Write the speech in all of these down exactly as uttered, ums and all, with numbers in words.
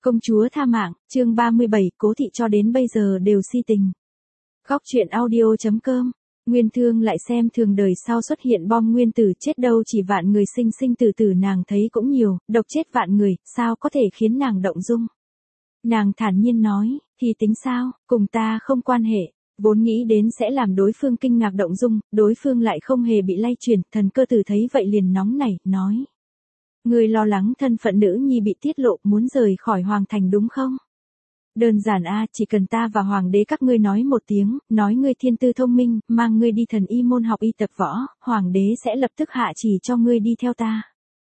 Công chúa tha mạng, chương ba mươi bảy, Cố thị cho đến bây giờ đều si tình. Góc truyện audio chấm com. Nguyên Thương lại xem thường đời sau xuất hiện bom nguyên tử, chết đâu chỉ vạn người sinh sinh tử tử nàng thấy cũng nhiều, độc chết vạn người, sao có thể khiến nàng động dung. Nàng thản nhiên nói, thì tính sao, cùng ta không quan hệ. Vốn nghĩ đến sẽ làm đối phương kinh ngạc động dung, đối phương lại không hề bị lay chuyển, Thần Cơ Tử thấy vậy liền nóng nảy, nói. Ngươi lo lắng thân phận nữ nhi bị tiết lộ, muốn rời khỏi hoàng thành đúng không? Đơn giản a, chỉ cần ta và hoàng đế các ngươi nói một tiếng, nói ngươi thiên tư thông minh, mang ngươi đi thần y môn học y tập võ, hoàng đế sẽ lập tức hạ chỉ cho ngươi đi theo ta.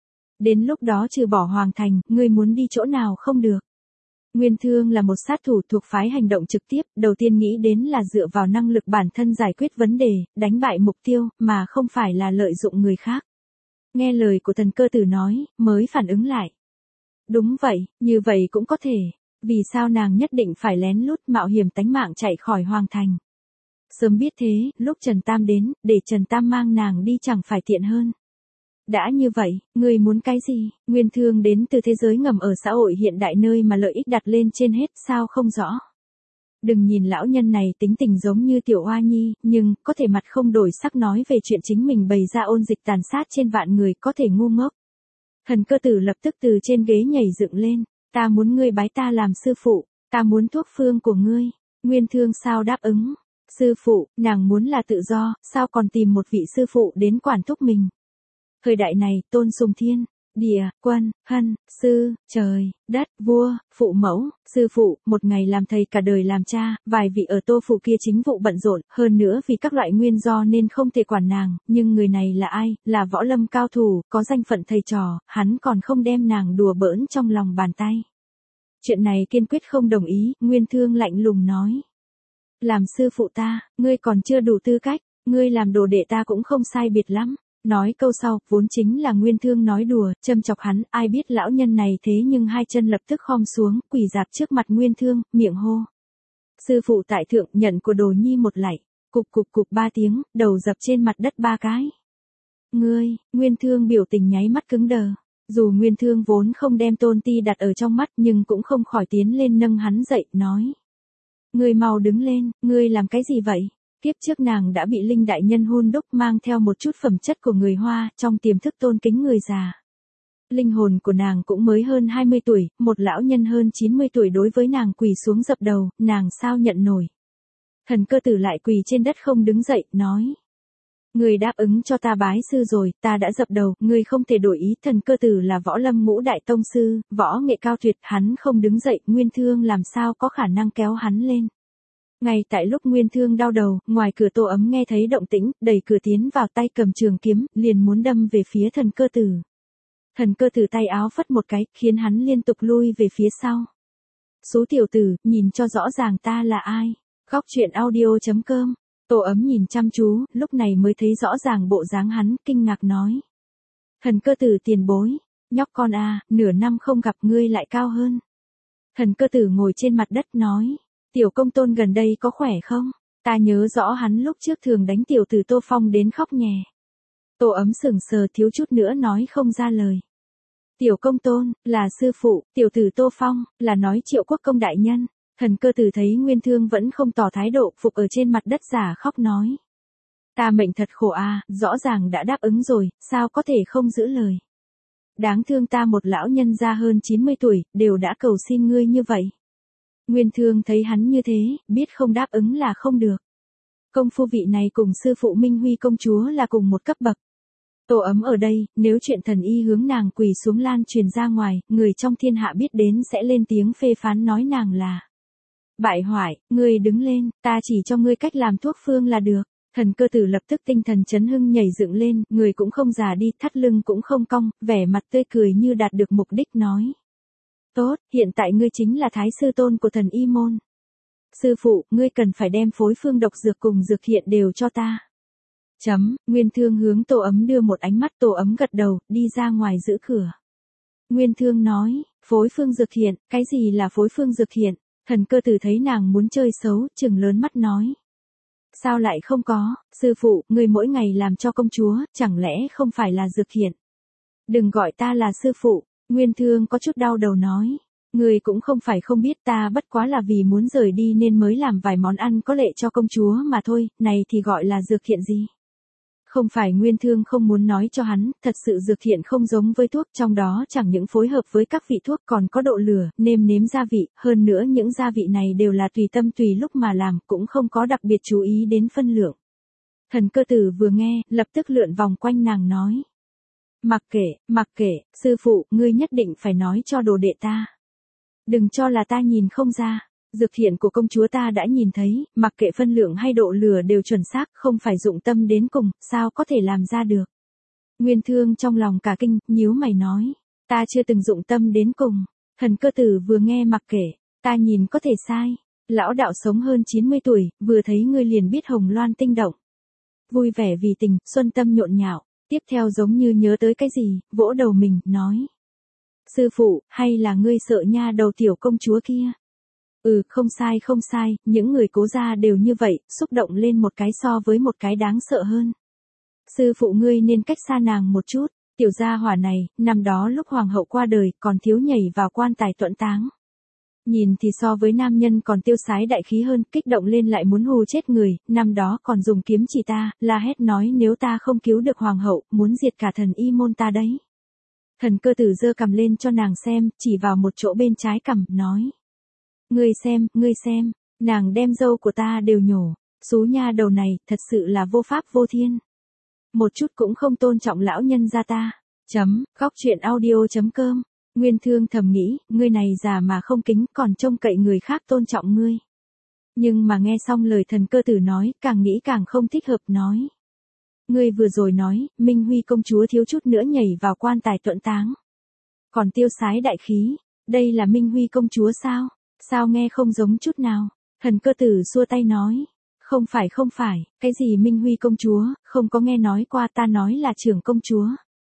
Đến lúc đó trừ bỏ hoàng thành, ngươi muốn đi chỗ nào không được. Nguyên Thương là một sát thủ thuộc phái hành động trực tiếp, đầu tiên nghĩ đến là dựa vào năng lực bản thân giải quyết vấn đề, đánh bại mục tiêu, mà không phải là lợi dụng người khác. Nghe lời của Thần Cơ Tử nói, mới phản ứng lại. Đúng vậy, như vậy cũng có thể. Vì sao nàng nhất định phải lén lút mạo hiểm tánh mạng chạy khỏi hoàng thành? Sớm biết thế, lúc Trần Tam đến, để Trần Tam mang nàng đi chẳng phải tiện hơn. Đã như vậy, ngươi muốn cái gì? Nguyên Thương đến từ thế giới ngầm ở xã hội hiện đại nơi mà lợi ích đặt lên trên hết, sao không rõ? Đừng nhìn lão nhân này tính tình giống như tiểu hoa nhi, nhưng có thể mặt không đổi sắc nói về chuyện chính mình bày ra ôn dịch tàn sát trên vạn người, có thể ngu ngốc. Thần Cơ Tử lập tức từ trên ghế nhảy dựng lên, ta muốn ngươi bái ta làm sư phụ, ta muốn thuốc phương của ngươi. Nguyên Thương sao đáp ứng? Sư phụ, nàng muốn là tự do, sao còn tìm một vị sư phụ đến quản thúc mình? Thời đại này, tôn sùng thiên, địa, quân, hân, sư, trời, đất, vua, phụ mẫu, sư phụ, một ngày làm thầy cả đời làm cha, vài vị ở Tô phủ kia chính vụ bận rộn, hơn nữa vì các loại nguyên do nên không thể quản nàng, nhưng người này là ai, là võ lâm cao thủ, có danh phận thầy trò, hắn còn không đem nàng đùa bỡn trong lòng bàn tay. Chuyện này kiên quyết không đồng ý, Nguyên Thương lạnh lùng nói. Làm sư phụ ta, ngươi còn chưa đủ tư cách, ngươi làm đồ đệ ta cũng không sai biệt lắm. Nói câu sau, vốn chính là Nguyên Thương nói đùa, châm chọc hắn, ai biết lão nhân này thế nhưng hai chân lập tức khom xuống, quỳ dạp trước mặt Nguyên Thương, miệng hô. Sư phụ tại thượng, nhận của đồ nhi một lạy, cục cục cục ba tiếng, đầu dập trên mặt đất ba cái. Ngươi, Nguyên Thương biểu tình nháy mắt cứng đờ. Dù Nguyên Thương vốn không đem Tôn Ti đặt ở trong mắt nhưng cũng không khỏi tiến lên nâng hắn dậy, nói. Ngươi mau đứng lên, ngươi làm cái gì vậy? Kiếp trước nàng đã bị Linh đại nhân hôn đúc mang theo một chút phẩm chất của người Hoa, trong tiềm thức tôn kính người già. Linh hồn của nàng cũng mới hơn hai mươi tuổi, một lão nhân hơn chín mươi tuổi đối với nàng quỳ xuống dập đầu, nàng sao nhận nổi. Thần Cơ Tử lại quỳ trên đất không đứng dậy, nói. Ngươi đáp ứng cho ta bái sư rồi, ta đã dập đầu, ngươi không thể đổi ý. Thần Cơ Tử là võ lâm ngũ đại tông sư, võ nghệ cao tuyệt, hắn không đứng dậy, Nguyên Thương làm sao có khả năng kéo hắn lên. Ngay tại lúc Nguyên Thương đau đầu, ngoài cửa Tô Ấm nghe thấy động tĩnh, đẩy cửa tiến vào, tay cầm trường kiếm, liền muốn đâm về phía Thần Cơ Tử. Thần Cơ Tử tay áo phất một cái, khiến hắn liên tục lui về phía sau. Số tiểu tử, nhìn cho rõ ràng ta là ai. Góc truyện audio chấm com. Tô Ấm nhìn chăm chú, lúc này mới thấy rõ ràng bộ dáng hắn, kinh ngạc nói. Thần Cơ Tử tiền bối, nhóc con à, nửa năm không gặp ngươi lại cao hơn. Thần Cơ Tử ngồi trên mặt đất nói. Tiểu công tôn gần đây có khỏe không? Ta nhớ rõ hắn lúc trước thường đánh tiểu tử Tô Phong đến khóc nhè. Tô Ấm sững sờ thiếu chút nữa nói không ra lời. Tiểu công tôn, là sư phụ, tiểu tử Tô Phong, là nói Triệu Quốc công đại nhân. Thần Cơ Tử thấy Nguyên Thương vẫn không tỏ thái độ, phục ở trên mặt đất giả khóc nói. Ta mệnh thật khổ à, rõ ràng đã đáp ứng rồi, sao có thể không giữ lời. Đáng thương ta một lão nhân ra hơn chín mươi tuổi, đều đã cầu xin ngươi như vậy. Nguyên Thương thấy hắn như thế, biết không đáp ứng là không được. Công phu vị này cùng sư phụ Minh Huy công chúa là cùng một cấp bậc. Tô Ấm ở đây, nếu chuyện thần y hướng nàng quỳ xuống lan truyền ra ngoài, người trong thiên hạ biết đến sẽ lên tiếng phê phán nói nàng là bại hoại. Ngươi đứng lên, ta chỉ cho ngươi cách làm thuốc phương là được. Thần Cơ Tử lập tức tinh thần chấn hưng nhảy dựng lên, người cũng không già đi, thắt lưng cũng không cong, vẻ mặt tươi cười như đạt được mục đích nói. Tốt, hiện tại ngươi chính là thái sư tôn của thần y môn. Sư phụ, ngươi cần phải đem phối phương độc dược cùng dược hiện đều cho ta. Chấm, Nguyên Thương hướng Tô Ấm đưa một ánh mắt, Tô Ấm gật đầu, đi ra ngoài giữ cửa. Nguyên Thương nói, phối phương dược hiện, cái gì là phối phương dược hiện? Thần Cơ Tử thấy nàng muốn chơi xấu, trừng lớn mắt nói. Sao lại không có, sư phụ, ngươi mỗi ngày làm cho công chúa, chẳng lẽ không phải là dược hiện? Đừng gọi ta là sư phụ. Nguyên Thương có chút đau đầu nói. Ngươi cũng không phải không biết ta bất quá là vì muốn rời đi nên mới làm vài món ăn có lệ cho công chúa mà thôi, này thì gọi là dược thiện gì. Không phải Nguyên Thương không muốn nói cho hắn, thật sự dược thiện không giống với thuốc, trong đó chẳng những phối hợp với các vị thuốc còn có độ lửa, nêm nếm gia vị, hơn nữa những gia vị này đều là tùy tâm tùy lúc mà làm, cũng không có đặc biệt chú ý đến phân lượng. Thần Cơ Tử vừa nghe, lập tức lượn vòng quanh nàng nói. Mặc kệ, mặc kệ, sư phụ, ngươi nhất định phải nói cho đồ đệ ta. Đừng cho là ta nhìn không ra. Dược thiện của công chúa ta đã nhìn thấy, mặc kệ phân lượng hay độ lửa đều chuẩn xác, không phải dụng tâm đến cùng, sao có thể làm ra được. Nguyên Thương trong lòng cả kinh, nhíu mày nói, ta chưa từng dụng tâm đến cùng. Thần Cơ Tử vừa nghe mặc kệ, ta nhìn có thể sai. Lão đạo sống hơn chín mươi tuổi, vừa thấy ngươi liền biết hồng loan tinh động. Vui vẻ vì tình, xuân tâm nhộn nhạo, tiếp theo giống như nhớ tới cái gì, vỗ đầu mình, nói. Sư phụ, hay là ngươi sợ nha đầu tiểu công chúa kia? Ừ, không sai không sai, những người Cố gia đều như vậy, xúc động lên một cái so với một cái đáng sợ hơn. Sư phụ ngươi nên cách xa nàng một chút, tiểu gia hỏa này, năm đó lúc hoàng hậu qua đời, còn thiếu nhảy vào quan tài tuẫn táng. Nhìn thì so với nam nhân còn tiêu sái đại khí hơn, kích động lên lại muốn hù chết người, năm đó còn dùng kiếm chỉ ta, la hét nói nếu ta không cứu được hoàng hậu, muốn diệt cả thần y môn ta đấy. Thần Cơ Tử giơ cầm lên cho nàng xem, chỉ vào một chỗ bên trái cằm, nói. Ngươi xem, ngươi xem, nàng đem râu của ta đều nhổ, xú nha đầu này, thật sự là vô pháp vô thiên. Một chút cũng không tôn trọng lão nhân gia ta. Chấm, góc truyện audio chấm com. Nguyên Thương thầm nghĩ, ngươi này già mà không kính, còn trông cậy người khác tôn trọng ngươi. Nhưng mà nghe xong lời Thần Cơ Tử nói, càng nghĩ càng không thích hợp, nói. Ngươi vừa rồi nói, Minh Huy công chúa thiếu chút nữa nhảy vào quan tài tuẫn táng. Còn tiêu sái đại khí, đây là Minh Huy công chúa sao? Sao nghe không giống chút nào? Thần Cơ Tử xua tay nói. Không phải không phải, cái gì Minh Huy công chúa, không có nghe nói qua, ta nói là trưởng công chúa.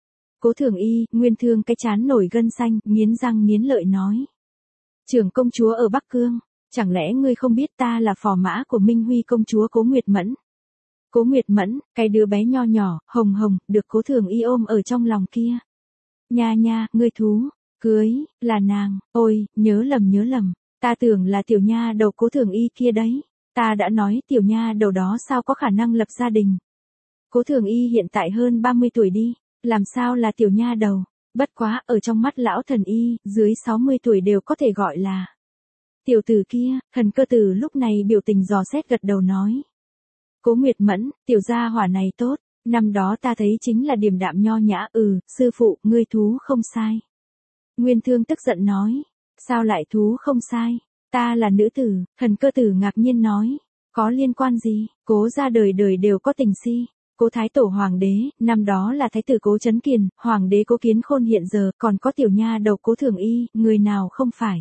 Cố Thường Y, Nguyên Thương cái chán nổi gân xanh, nghiến răng nghiến lợi nói. Trưởng công chúa ở Bắc Cương, chẳng lẽ ngươi không biết ta là phò mã của Minh Huy công chúa Cố Nguyệt Mẫn? Cố Nguyệt Mẫn, cái đứa bé nho nhỏ, hồng hồng, được Cố Thường Y ôm ở trong lòng kia. Nha nha, ngươi thú, cưới, là nàng, ôi, nhớ lầm nhớ lầm, ta tưởng là tiểu nha đầu Cố Thường Y kia đấy. Ta đã nói tiểu nha đầu đó sao có khả năng lập gia đình. Cố Thường Y hiện tại hơn ba mươi tuổi đi, làm sao là tiểu nha đầu, bất quá ở trong mắt lão thần y, dưới sáu mươi tuổi đều có thể gọi là. Tiểu tử kia, Thần Cơ Tử lúc này biểu tình dò xét gật đầu nói. Cố Nguyệt Mẫn, tiểu gia hỏa này tốt, năm đó ta thấy chính là điềm đạm nho nhã, ừ, sư phụ, ngươi thú không sai. Nguyên Thương tức giận nói, sao lại thú không sai? Ta là nữ tử, Thần Cơ Tử ngạc nhiên nói, có liên quan gì, Cố gia đời đời đều có tình si, Cố Thái Tổ Hoàng đế, năm đó là Thái tử Cố Trấn Kiền, Hoàng đế Cố Kiến Khôn hiện giờ, còn có tiểu nha đầu Cố Thường Y, người nào không phải.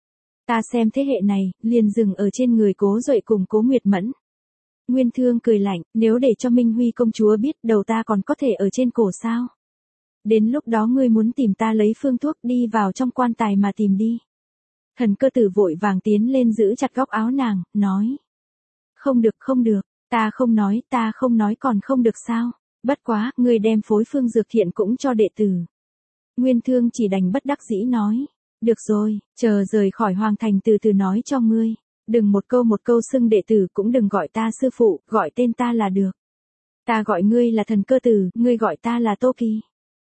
Ta xem thế hệ này, liền dừng ở trên người Cố Duệ cùng Cố Nguyệt Mẫn. Nguyên Thương cười lạnh, nếu để cho Minh Huy công chúa biết đầu ta còn có thể ở trên cổ sao. Đến lúc đó ngươi muốn tìm ta lấy phương thuốc đi vào trong quan tài mà tìm đi. Thần Cơ Tử vội vàng tiến lên giữ chặt góc áo nàng, nói. Không được không được, ta không nói, ta không nói còn không được sao, bất quá, ngươi đem phối phương dược thiện cũng cho đệ tử. Nguyên Thương chỉ đành bất đắc dĩ nói, được rồi, chờ rời khỏi hoàng thành từ từ nói cho ngươi, đừng một câu một câu xưng đệ tử cũng đừng gọi ta sư phụ, gọi tên ta là được. Ta gọi ngươi là Thần Cơ Tử, ngươi gọi ta là Tô Kỳ.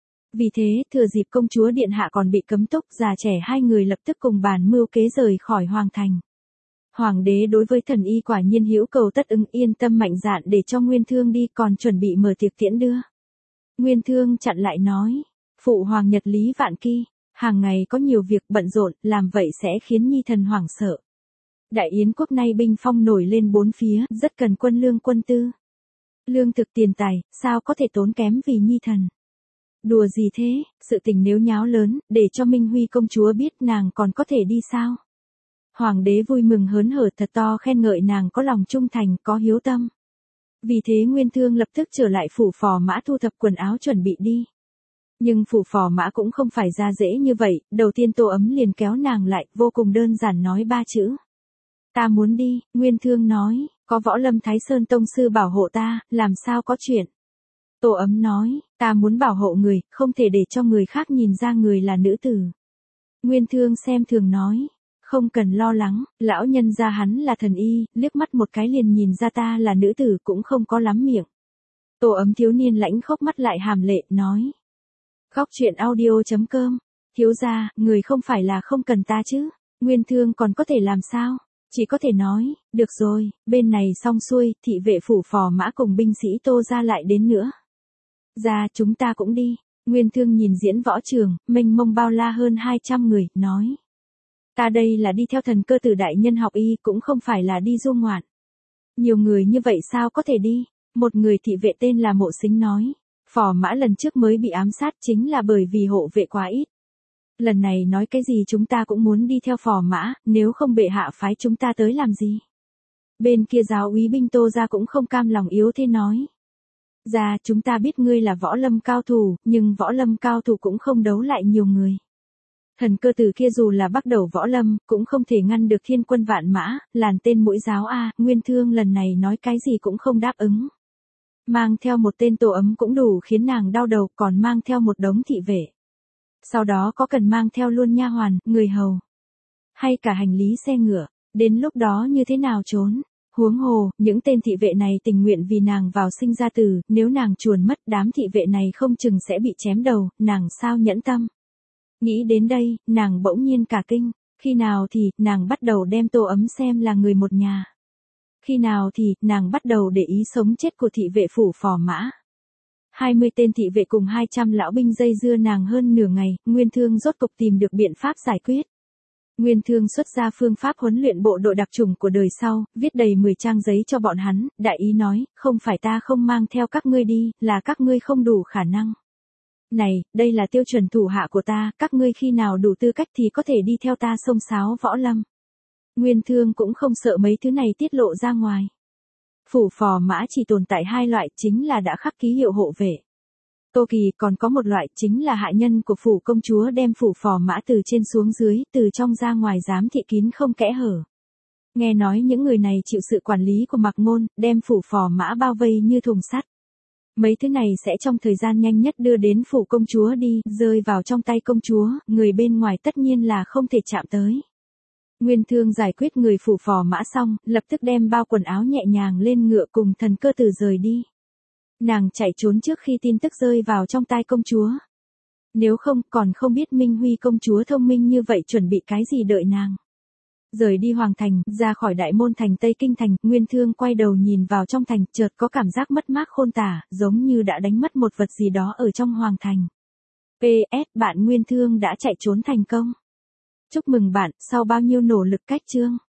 Vì thế, thừa dịp công chúa điện hạ còn bị cấm túc, già trẻ hai người lập tức cùng bàn mưu kế rời khỏi hoàng thành. Hoàng đế đối với thần y quả nhiên hữu cầu tất ứng, yên tâm mạnh dạn để cho Nguyên Thương đi, còn chuẩn bị mở tiệc tiễn đưa. Nguyên Thương chặn lại nói, phụ hoàng nhật lý vạn kỳ, hàng ngày có nhiều việc bận rộn, làm vậy sẽ khiến nhi thần hoảng sợ. Đại Yến quốc nay binh phong nổi lên bốn phía, rất cần quân lương quân tư. Lương thực tiền tài, sao có thể tốn kém vì nhi thần. Đùa gì thế, sự tình nếu nháo lớn, để cho Minh Huy công chúa biết nàng còn có thể đi sao. Hoàng đế vui mừng hớn hở thật to khen ngợi nàng có lòng trung thành, có hiếu tâm. Vì thế Nguyên Thương lập tức trở lại phủ phò mã thu thập quần áo chuẩn bị đi. Nhưng phủ phò mã cũng không phải ra dễ như vậy, đầu tiên Tô Ấm liền kéo nàng lại, vô cùng đơn giản nói ba chữ. Ta muốn đi, Nguyên Thương nói, có Võ Lâm Thái Sơn Tông sư bảo hộ ta, làm sao có chuyện. Tô Ấm nói, ta muốn bảo hộ người, không thể để cho người khác nhìn ra người là nữ tử. Nguyên Thương xem thường nói. Không cần lo lắng, lão nhân gia hắn là thần y, liếc mắt một cái liền nhìn ra ta là nữ tử cũng không có lắm miệng. Tổ ấm thiếu niên lãnh khốc mắt lại hàm lệ, nói. Góc truyện audio.com, thiếu gia, người không phải là không cần ta chứ, Nguyên Thương còn có thể làm sao, chỉ có thể nói, được rồi, bên này xong xuôi, thị vệ phủ phò mã cùng binh sĩ Tô gia lại đến nữa. Ra chúng ta cũng đi, Nguyên Thương nhìn diễn võ trường, mênh mông bao la hơn hai trăm người, nói. Ta đây là đi theo thần cơ tử đại nhân học y cũng không phải là đi du ngoạn. Nhiều người như vậy sao có thể đi, một người thị vệ tên là Mộ Sính nói. Phò mã lần trước mới bị ám sát chính là bởi vì hộ vệ quá ít. Lần này nói cái gì chúng ta cũng muốn đi theo phò mã, nếu không bệ hạ phái chúng ta tới làm gì. Bên kia giáo úy binh Tô gia cũng không cam lòng yếu thế nói. Ra chúng ta biết ngươi là võ lâm cao thủ, nhưng võ lâm cao thủ cũng không đấu lại nhiều người. Thần cơ tử kia dù là bắt đầu võ lâm, cũng không thể ngăn được thiên quân vạn mã, làn tên mũi giáo a. Nguyên Thương lần này nói cái gì cũng không đáp ứng. Mang theo một tên tổ ấm cũng đủ khiến nàng đau đầu, còn mang theo một đống thị vệ. Sau đó có cần mang theo luôn nha hoàn, người hầu, hay cả hành lý xe ngựa, đến lúc đó như thế nào trốn. Huống hồ, những tên thị vệ này tình nguyện vì nàng vào sinh ra tử, nếu nàng chuồn mất đám thị vệ này không chừng sẽ bị chém đầu, nàng sao nhẫn tâm. Nghĩ đến đây, nàng bỗng nhiên cả kinh, khi nào thì, nàng bắt đầu đem Tô ấm xem là người một nhà. Khi nào thì, nàng bắt đầu để ý sống chết của thị vệ phủ phò mã. hai mươi tên thị vệ cùng hai trăm lão binh dây dưa nàng hơn nửa ngày, Nguyên Thương rốt cục tìm được biện pháp giải quyết. Nguyên Thương xuất ra phương pháp huấn luyện bộ đội đặc chủng của đời sau, viết đầy mười trang giấy cho bọn hắn, đại ý nói, không phải ta không mang theo các ngươi đi, là các ngươi không đủ khả năng. Này, đây là tiêu chuẩn thủ hạ của ta, các ngươi khi nào đủ tư cách thì có thể đi theo ta xông xáo võ lâm. Nguyên Thương cũng không sợ mấy thứ này tiết lộ ra ngoài. Phủ phò mã chỉ tồn tại hai loại, chính là đã khắc ký hiệu hộ vệ. Tô Kỳ còn có một loại chính là hạ nhân của phủ công chúa đem phủ phò mã từ trên xuống dưới, từ trong ra ngoài giám thị kín không kẽ hở. Nghe nói những người này chịu sự quản lý của Mạc Ngôn, đem phủ phò mã bao vây như thùng sắt. Mấy thứ này sẽ trong thời gian nhanh nhất đưa đến phủ công chúa đi, rơi vào trong tay công chúa, người bên ngoài tất nhiên là không thể chạm tới. Nguyên Thương giải quyết người phủ phò mã xong, lập tức đem bao quần áo nhẹ nhàng lên ngựa cùng thần cơ tử rời đi. Nàng chạy trốn trước khi tin tức rơi vào trong tai công chúa. Nếu không, còn không biết Minh Huy công chúa thông minh như vậy chuẩn bị cái gì đợi nàng. Rời đi Hoàng Thành, ra khỏi đại môn thành Tây Kinh Thành, Nguyên Thương quay đầu nhìn vào trong thành, chợt có cảm giác mất mát khôn tả, giống như đã đánh mất một vật gì đó ở trong Hoàng Thành. pê ét Bạn Nguyên Thương đã chạy trốn thành công. Chúc mừng bạn, sau bao nhiêu nỗ lực cách chương.